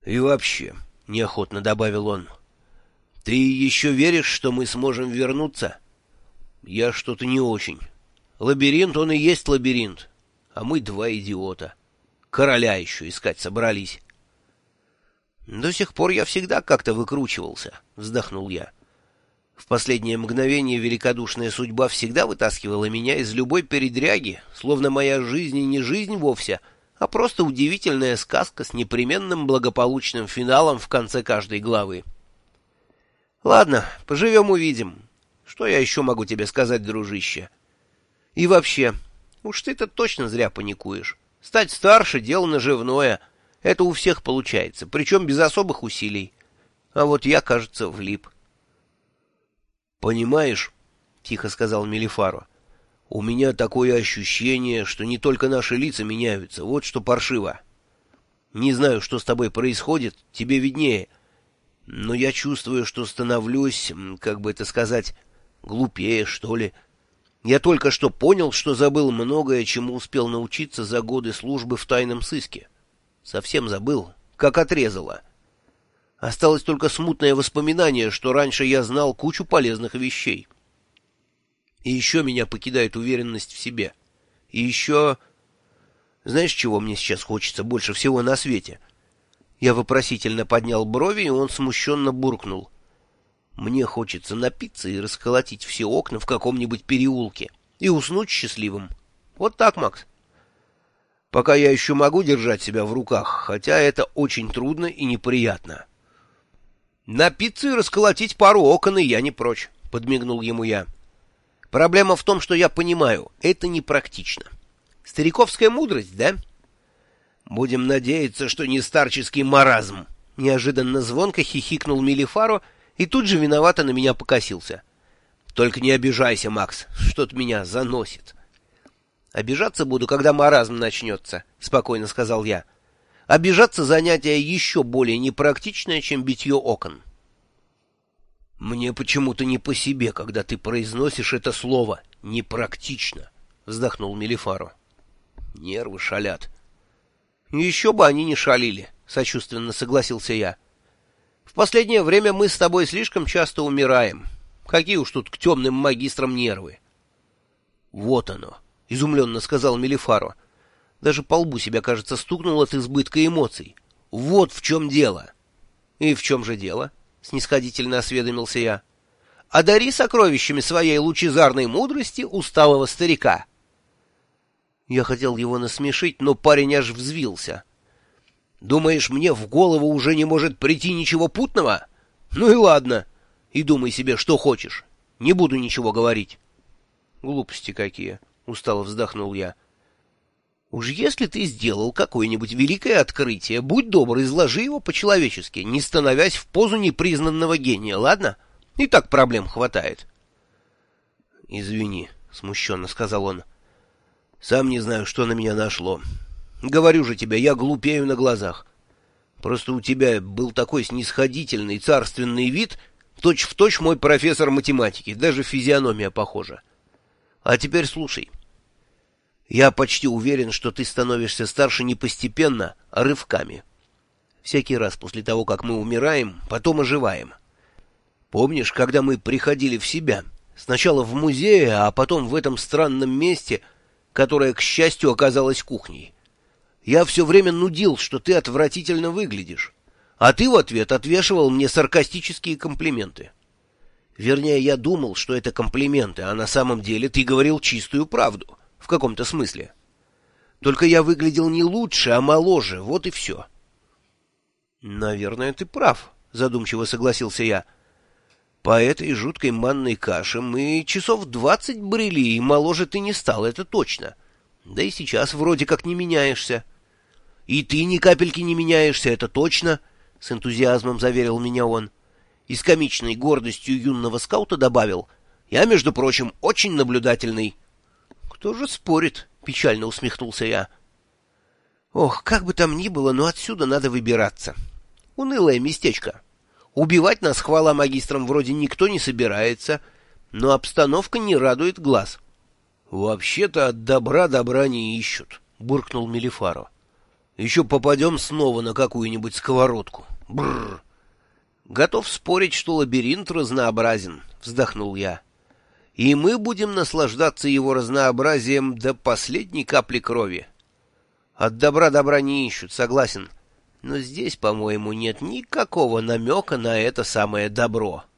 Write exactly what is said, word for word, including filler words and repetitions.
И вообще, — неохотно добавил он, — ты еще веришь, что мы сможем вернуться? Я что-то не очень. Лабиринт, он и есть лабиринт, а мы два идиота. Короля еще искать собрались. До сих пор я всегда как-то выкручивался, — вздохнул я. В последнее мгновение великодушная судьба всегда вытаскивала меня из любой передряги, словно моя жизнь и не жизнь вовсе, а просто удивительная сказка с непременным благополучным финалом в конце каждой главы. Ладно, поживем-увидим. Что я еще могу тебе сказать, дружище? И вообще, уж ты-то точно зря паникуешь. Стать старше — дело наживное. Это у всех получается, причем без особых усилий. А вот я, кажется, влип. «Понимаешь, — тихо сказал Мелифаро, — у меня такое ощущение, что не только наши лица меняются, вот что паршиво. Не знаю, что с тобой происходит, тебе виднее, но я чувствую, что становлюсь, как бы это сказать, глупее, что ли. Я только что понял, что забыл многое, чему успел научиться за годы службы в тайном сыске. Совсем забыл, как отрезало. Осталось только смутное воспоминание, что раньше я знал кучу полезных вещей. И еще меня покидает уверенность в себе. И еще... Знаешь, чего мне сейчас хочется больше всего на свете?» Я вопросительно поднял брови, и он смущенно буркнул. «Мне хочется напиться и расколотить все окна в каком-нибудь переулке и уснуть счастливым. Вот так, Макс. Пока я еще могу держать себя в руках, хотя это очень трудно и неприятно». «Напиться и расколотить пару окон, и я не прочь», — подмигнул ему я. «Проблема в том, что я понимаю, это непрактично. Стариковская мудрость, да?» «Будем надеяться, что не старческий маразм», — неожиданно звонко хихикнул Мелифаро и тут же виновато на меня покосился. «Только не обижайся, Макс, что-то меня заносит». «Обижаться буду, когда маразм начнется», — спокойно сказал я. «Обижаться — занятие еще более непрактичное, чем битье окон». «Мне почему-то не по себе, когда ты произносишь это слово «непрактично», — вздохнул Мелифаро. «Нервы шалят». «Еще бы они не шалили», — сочувственно согласился я. «В последнее время мы с тобой слишком часто умираем. Какие уж тут к темным магистрам нервы». «Вот оно», — изумленно сказал Мелифаро. Даже по лбу себя, кажется, стукнул от избытка эмоций. «Вот в чем дело». «И в чем же дело?» — снисходительно осведомился я. «Одари сокровищами своей лучезарной мудрости усталого старика». Я хотел его насмешить, но парень аж взвился. «Думаешь, мне в голову уже не может прийти ничего путного? Ну и ладно. И думай себе, что хочешь. Не буду ничего говорить». «Глупости какие», — устало вздохнул я. «Уж если ты сделал какое-нибудь великое открытие, будь добр, изложи его по-человечески, не становясь в позу непризнанного гения, ладно? И так проблем хватает». «Извини», — смущенно сказал он. «Сам не знаю, что на меня нашло. Говорю же тебе, я глупею на глазах. Просто у тебя был такой снисходительный, царственный вид, точь-в-точь мой профессор математики, даже физиономия похожа. А теперь слушай». Я почти уверен, что ты становишься старше не постепенно, а рывками. Всякий раз после того, как мы умираем, потом оживаем. Помнишь, когда мы приходили в себя? Сначала в музее, а потом в этом странном месте, которое, к счастью, оказалось кухней. Я все время нудил, что ты отвратительно выглядишь, а ты в ответ отвешивал мне саркастические комплименты. Вернее, я думал, что это комплименты, а на самом деле ты говорил чистую правду. В каком-то смысле. Только я выглядел не лучше, а моложе, вот и все. — Наверное, ты прав, — задумчиво согласился я. — По этой жуткой манной каше мы часов двадцать брели, и моложе ты не стал, это точно. Да и сейчас вроде как не меняешься. — И ты ни капельки не меняешься, это точно, — с энтузиазмом заверил меня он. И с комичной гордостью юного скаута добавил: — Я, между прочим, очень наблюдательный. «Кто же спорит?» — печально усмехнулся я. «Ох, как бы там ни было, но отсюда надо выбираться. Унылое местечко. Убивать нас, хвала магистрам, вроде никто не собирается, но обстановка не радует глаз». «Вообще-то от добра добра не ищут», — буркнул Мелифаро. Еще попадем снова на какую-нибудь сковородку. Бррр. Готов спорить, что лабиринт разнообразен, вздохнул я. И мы будем наслаждаться его разнообразием до последней капли крови. От добра добра не ищут, согласен. Но здесь, по-моему, нет никакого намека на это самое добро.